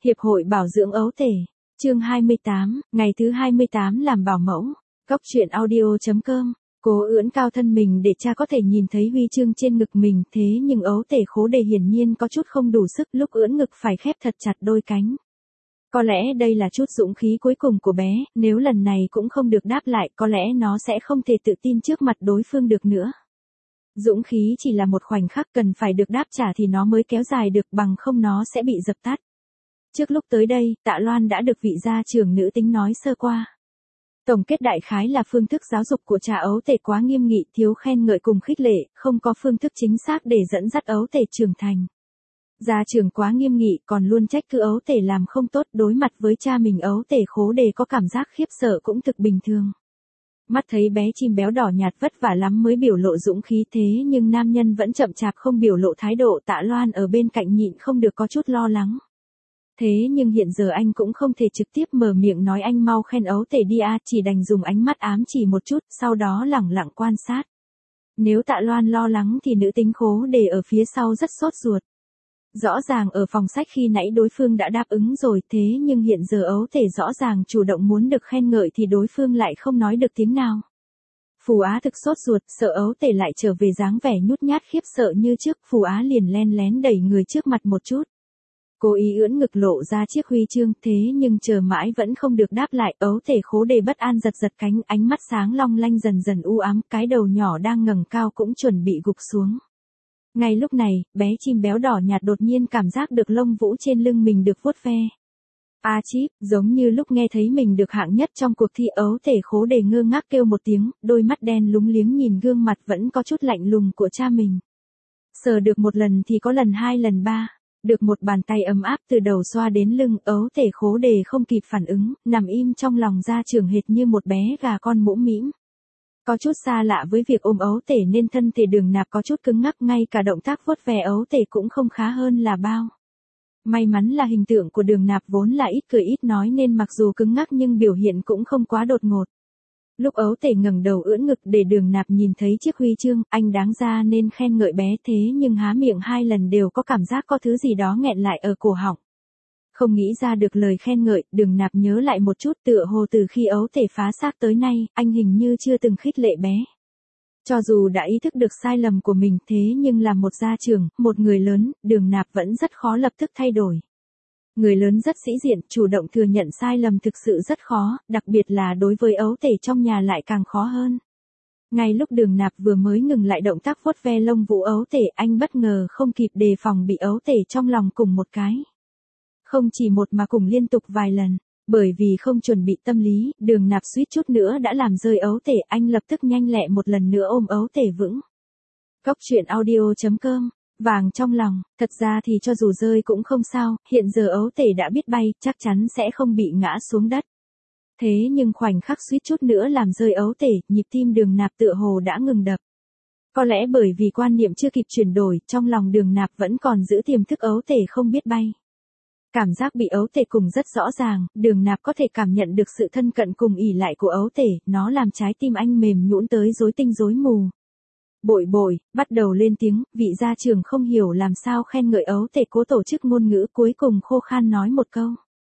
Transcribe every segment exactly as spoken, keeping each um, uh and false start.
Hiệp hội bảo dưỡng ấu tể. Chương hai mươi tám, ngày thứ hai mươi tám làm bảo mẫu. Cóc truyện audio chấm com. Cố ưỡn cao thân mình để cha có thể nhìn thấy huy chương trên ngực mình, thế nhưng ấu tể khố đề hiển nhiên có chút không đủ sức, lúc ưỡn ngực phải khép thật chặt đôi cánh. Có lẽ đây là chút dũng khí cuối cùng của bé, nếu lần này cũng không được đáp lại, có lẽ nó sẽ không thể tự tin trước mặt đối phương được nữa. Dũng khí chỉ là một khoảnh khắc, cần phải được đáp trả thì nó mới kéo dài được, bằng không nó sẽ bị dập tắt. Trước lúc tới đây, Tạ Loan đã được vị gia trưởng nữ tính nói sơ qua. Tổng kết đại khái là phương thức giáo dục của cha ấu tể quá nghiêm nghị, thiếu khen ngợi cùng khích lệ, không có phương thức chính xác để dẫn dắt ấu tể trưởng thành. Gia trưởng quá nghiêm nghị, còn luôn trách cứ ấu tể làm không tốt, đối mặt với cha mình ấu tể khố đề có cảm giác khiếp sợ cũng thực bình thường. Mắt thấy bé chim béo đỏ nhạt vất vả lắm mới biểu lộ dũng khí, thế nhưng nam nhân vẫn chậm chạp không biểu lộ thái độ. Tạ Loan ở bên cạnh nhịn không được có chút lo lắng. Thế nhưng hiện giờ anh cũng không thể trực tiếp mở miệng nói anh mau khen ấu tể đi a, chỉ đành dùng ánh mắt ám chỉ một chút, sau đó lẳng lặng quan sát. Nếu Tạ Loan lo lắng thì nữ tính khố đề ở phía sau rất sốt ruột. Rõ ràng ở phòng sách khi nãy đối phương đã đáp ứng rồi, thế nhưng hiện giờ ấu tể rõ ràng chủ động muốn được khen ngợi thì đối phương lại không nói được tiếng nào. Phù Á thực sốt ruột, sợ ấu tể lại trở về dáng vẻ nhút nhát khiếp sợ như trước, Phù Á liền len lén đẩy người trước mặt một chút. Cố ý ưỡn ngực lộ ra chiếc huy chương, thế nhưng chờ mãi vẫn không được đáp lại, ấu tể khố đề bất an giật giật cánh, ánh mắt sáng long lanh dần dần u ám, cái đầu nhỏ đang ngẩng cao cũng chuẩn bị gục xuống. Ngay lúc này, bé chim béo đỏ nhạt đột nhiên cảm giác được lông vũ trên lưng mình được vuốt ve. A chíp, giống như lúc nghe thấy mình được hạng nhất trong cuộc thi, ấu tể khố đề ngơ ngác kêu một tiếng, đôi mắt đen lúng liếng nhìn gương mặt vẫn có chút lạnh lùng của cha mình. Sờ được một lần thì có lần hai lần ba. Được một bàn tay ấm áp từ đầu xoa đến lưng, ấu tể khố đề không kịp phản ứng, nằm im trong lòng gia trưởng hệt như một bé gà con mũm mĩm. Có chút xa lạ với việc ôm ấu tể nên thân thể Đường Nạp có chút cứng ngắc, ngay cả động tác vuốt ve ấu tể cũng không khá hơn là bao. May mắn là hình tượng của Đường Nạp vốn là ít cười ít nói nên mặc dù cứng ngắc nhưng biểu hiện cũng không quá đột ngột. Lúc ấu tể ngẩng đầu ưỡn ngực để Đường Nạp nhìn thấy chiếc huy chương, anh đáng ra nên khen ngợi bé, thế nhưng há miệng hai lần đều có cảm giác có thứ gì đó nghẹn lại ở cổ họng. Không nghĩ ra được lời khen ngợi, Đường Nạp nhớ lại một chút, tựa hồ từ khi ấu tể phá xác tới nay, anh hình như chưa từng khích lệ bé. Cho dù đã ý thức được sai lầm của mình, thế nhưng là một gia trưởng, một người lớn, Đường Nạp vẫn rất khó lập tức thay đổi. Người lớn rất sĩ diện, chủ động thừa nhận sai lầm thực sự rất khó, đặc biệt là đối với ấu tể trong nhà lại càng khó hơn. Ngay lúc Đường Nạp vừa mới ngừng lại động tác vuốt ve lông vũ ấu tể, anh bất ngờ không kịp đề phòng bị ấu tể trong lòng cùng một cái. Không chỉ một mà cùng liên tục vài lần, bởi vì không chuẩn bị tâm lý, Đường Nạp suýt chút nữa đã làm rơi ấu tể, anh lập tức nhanh lẹ một lần nữa ôm ấu tể vững. Cóc truyện audio chấm com. Vàng trong lòng, thật ra thì cho dù rơi cũng không sao, hiện giờ ấu tể đã biết bay, chắc chắn sẽ không bị ngã xuống đất. Thế nhưng khoảnh khắc suýt chút nữa làm rơi ấu tể, nhịp tim Đường Nạp tựa hồ đã ngừng đập. Có lẽ bởi vì quan niệm chưa kịp chuyển đổi, trong lòng Đường Nạp vẫn còn giữ tiềm thức ấu tể không biết bay. Cảm giác bị ấu tể cùng rất rõ ràng, Đường Nạp có thể cảm nhận được sự thân cận cùng ỷ lại của ấu tể, nó làm trái tim anh mềm nhũn tới rối tinh rối mù. Bội bội, bắt đầu lên tiếng, vị gia trưởng không hiểu làm sao khen ngợi ấu tể, cố tổ chức ngôn ngữ, cuối cùng khô khan nói một câu.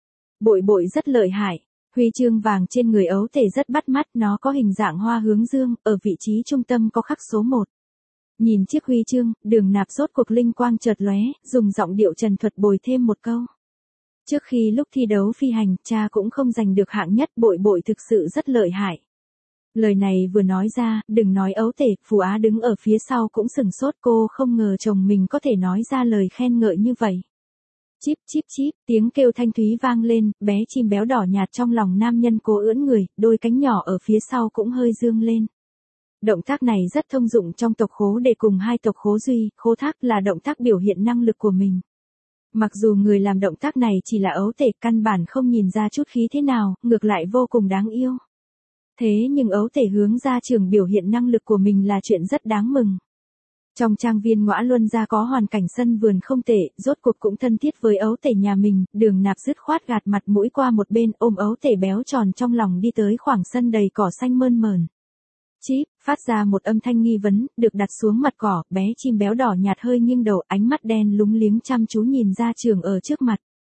Bội bội rất lợi hại, huy chương vàng trên người ấu tể rất bắt mắt, nó có hình dạng hoa hướng dương, ở vị trí trung tâm có khắc số một. Nhìn chiếc huy chương, Đường Nạp rốt cuộc linh quang chợt lóe, dùng giọng điệu trần thuật bồi thêm một câu. Trước khi lúc thi đấu phi hành, cha cũng không giành được hạng nhất, bội bội thực sự rất lợi hại. Lời này vừa nói ra, đừng nói ấu tể, Phù Á đứng ở phía sau cũng sừng sốt, cô không ngờ chồng mình có thể nói ra lời khen ngợi như vậy. Chíp chíp chíp, tiếng kêu thanh thúy vang lên, bé chim béo đỏ nhạt trong lòng nam nhân cố ưỡn người, đôi cánh nhỏ ở phía sau cũng hơi dương lên. Động tác này rất thông dụng trong tộc khố đề cùng hai tộc khố duy, khố thác là động tác biểu hiện năng lực của mình. Mặc dù người làm động tác này chỉ là ấu tể, căn bản không nhìn ra chút khí thế nào, ngược lại vô cùng đáng yêu. Thế nhưng ấu tể hướng gia trưởng biểu hiện năng lực của mình là chuyện rất đáng mừng. Trong trang viên Ngõa Luân gia có hoàn cảnh sân vườn không tệ, rốt cuộc cũng thân thiết với ấu tể nhà mình, Đường Nạp dứt khoát gạt mặt mũi qua một bên, ôm ấu tể béo tròn trong lòng đi tới khoảng sân đầy cỏ xanh mơn mởn. Chíp, phát ra một âm thanh nghi vấn, được đặt xuống mặt cỏ, bé chim béo đỏ nhạt hơi nghiêng đầu, ánh mắt đen lúng liếng chăm chú nhìn gia trưởng ở trước mặt.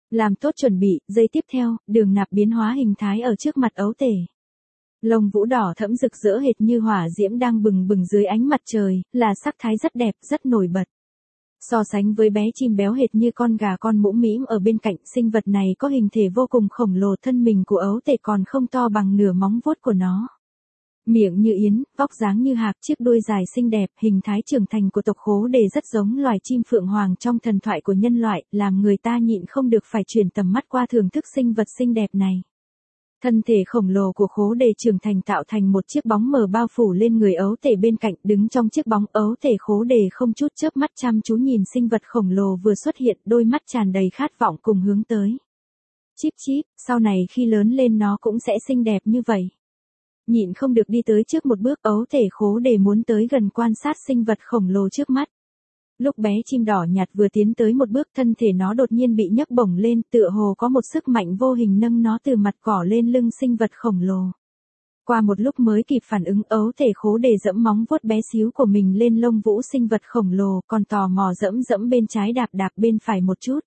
Làm tốt chuẩn bị, giây tiếp theo, Đường Nạp biến hóa hình thái ở trước mặt ấu tể. Lông vũ đỏ thẫm rực rỡ hệt như hỏa diễm đang bừng bừng dưới ánh mặt trời, là sắc thái rất đẹp, rất nổi bật. So sánh với bé chim béo hệt như con gà con mũm mĩm ở bên cạnh, sinh vật này có hình thể vô cùng khổng lồ, thân mình của ấu tể còn không to bằng nửa móng vuốt của nó. Miệng như yến, vóc dáng như hạc, chiếc đuôi dài xinh đẹp, hình thái trưởng thành của tộc Khố Đề rất giống loài chim phượng hoàng trong thần thoại của nhân loại, làm người ta nhịn không được phải chuyển tầm mắt qua thưởng thức sinh vật xinh đẹp này. Thân thể khổng lồ của Khố Đề trưởng thành tạo thành một chiếc bóng mờ bao phủ lên người ấu tể bên cạnh, đứng trong chiếc bóng ấu tể Khố Đề không chút chớp mắt chăm chú nhìn sinh vật khổng lồ vừa xuất hiện, đôi mắt tràn đầy khát vọng cùng hướng tới. Chíp chíp, sau này khi lớn lên nó cũng sẽ xinh đẹp như vậy. Nhịn không được đi tới trước một bước, ấu tể Khố Đề muốn tới gần quan sát sinh vật khổng lồ trước mắt. Lúc bé chim đỏ nhạt vừa tiến tới một bước, thân thể nó đột nhiên bị nhấc bổng lên, tựa hồ có một sức mạnh vô hình nâng nó từ mặt cỏ lên lưng sinh vật khổng lồ. Qua một lúc mới kịp phản ứng, ấu tể Khố Đề dẫm móng vuốt bé xíu của mình lên lông vũ sinh vật khổng lồ, còn tò mò dẫm dẫm bên trái đạp đạp bên phải một chút.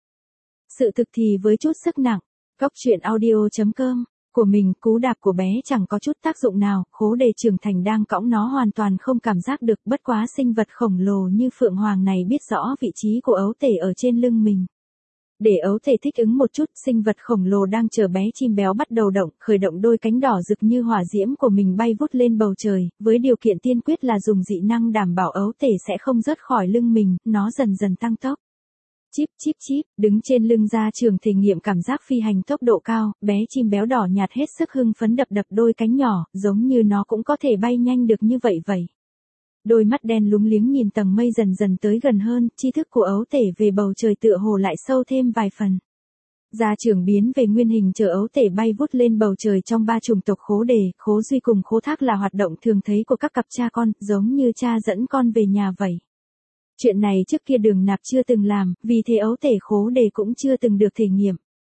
Sự thực thì với chút sức nặng, Cốc truyện audio chấm com của mình, cú đạp của bé chẳng có chút tác dụng nào, Khố Đề trưởng thành đang cõng nó hoàn toàn không cảm giác được, bất quá sinh vật khổng lồ như phượng hoàng này biết rõ vị trí của ấu tể ở trên lưng mình. Để ấu tể thích ứng một chút, sinh vật khổng lồ đang chờ bé chim béo bắt đầu động, khởi động đôi cánh đỏ rực như hỏa diễm của mình bay vút lên bầu trời, với điều kiện tiên quyết là dùng dị năng đảm bảo ấu tể sẽ không rớt khỏi lưng mình, nó dần dần tăng tốc. Chíp chíp chíp, đứng trên lưng gia trường thể nghiệm cảm giác phi hành tốc độ cao, bé chim béo đỏ nhạt hết sức hưng phấn đập đập đôi cánh nhỏ, giống như nó cũng có thể bay nhanh được như vậy vậy. Đôi mắt đen lúng liếng nhìn tầng mây dần dần tới gần hơn, tri thức của ấu tể về bầu trời tựa hồ lại sâu thêm vài phần. Gia trưởng biến về nguyên hình chờ ấu tể bay vút lên bầu trời trong ba chủng tộc Khố Đề, Khố Duy cùng Khố Thác là hoạt động thường thấy của các cặp cha con, giống như cha dẫn con về nhà vậy. Chuyện này trước kia Đường Nạp chưa từng làm, vì thế ấu tể Khố Đề cũng chưa từng được thể nghiệm.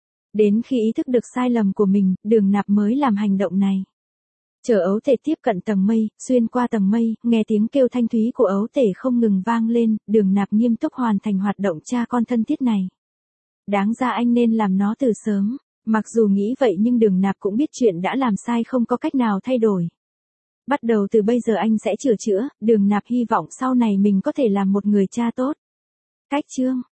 Đến khi ý thức được sai lầm của mình, Đường Nạp mới làm hành động này. Chờ ấu tể tiếp cận tầng mây, xuyên qua tầng mây, nghe tiếng kêu thanh thúy của ấu tể không ngừng vang lên, Đường Nạp nghiêm túc hoàn thành hoạt động cha con thân thiết này. Đáng ra anh nên làm nó từ sớm, mặc dù nghĩ vậy nhưng Đường Nạp cũng biết chuyện đã làm sai không có cách nào thay đổi. Bắt đầu từ bây giờ anh sẽ sửa chữa, Đường Nạp hy vọng sau này mình có thể làm một người cha tốt. Cách chương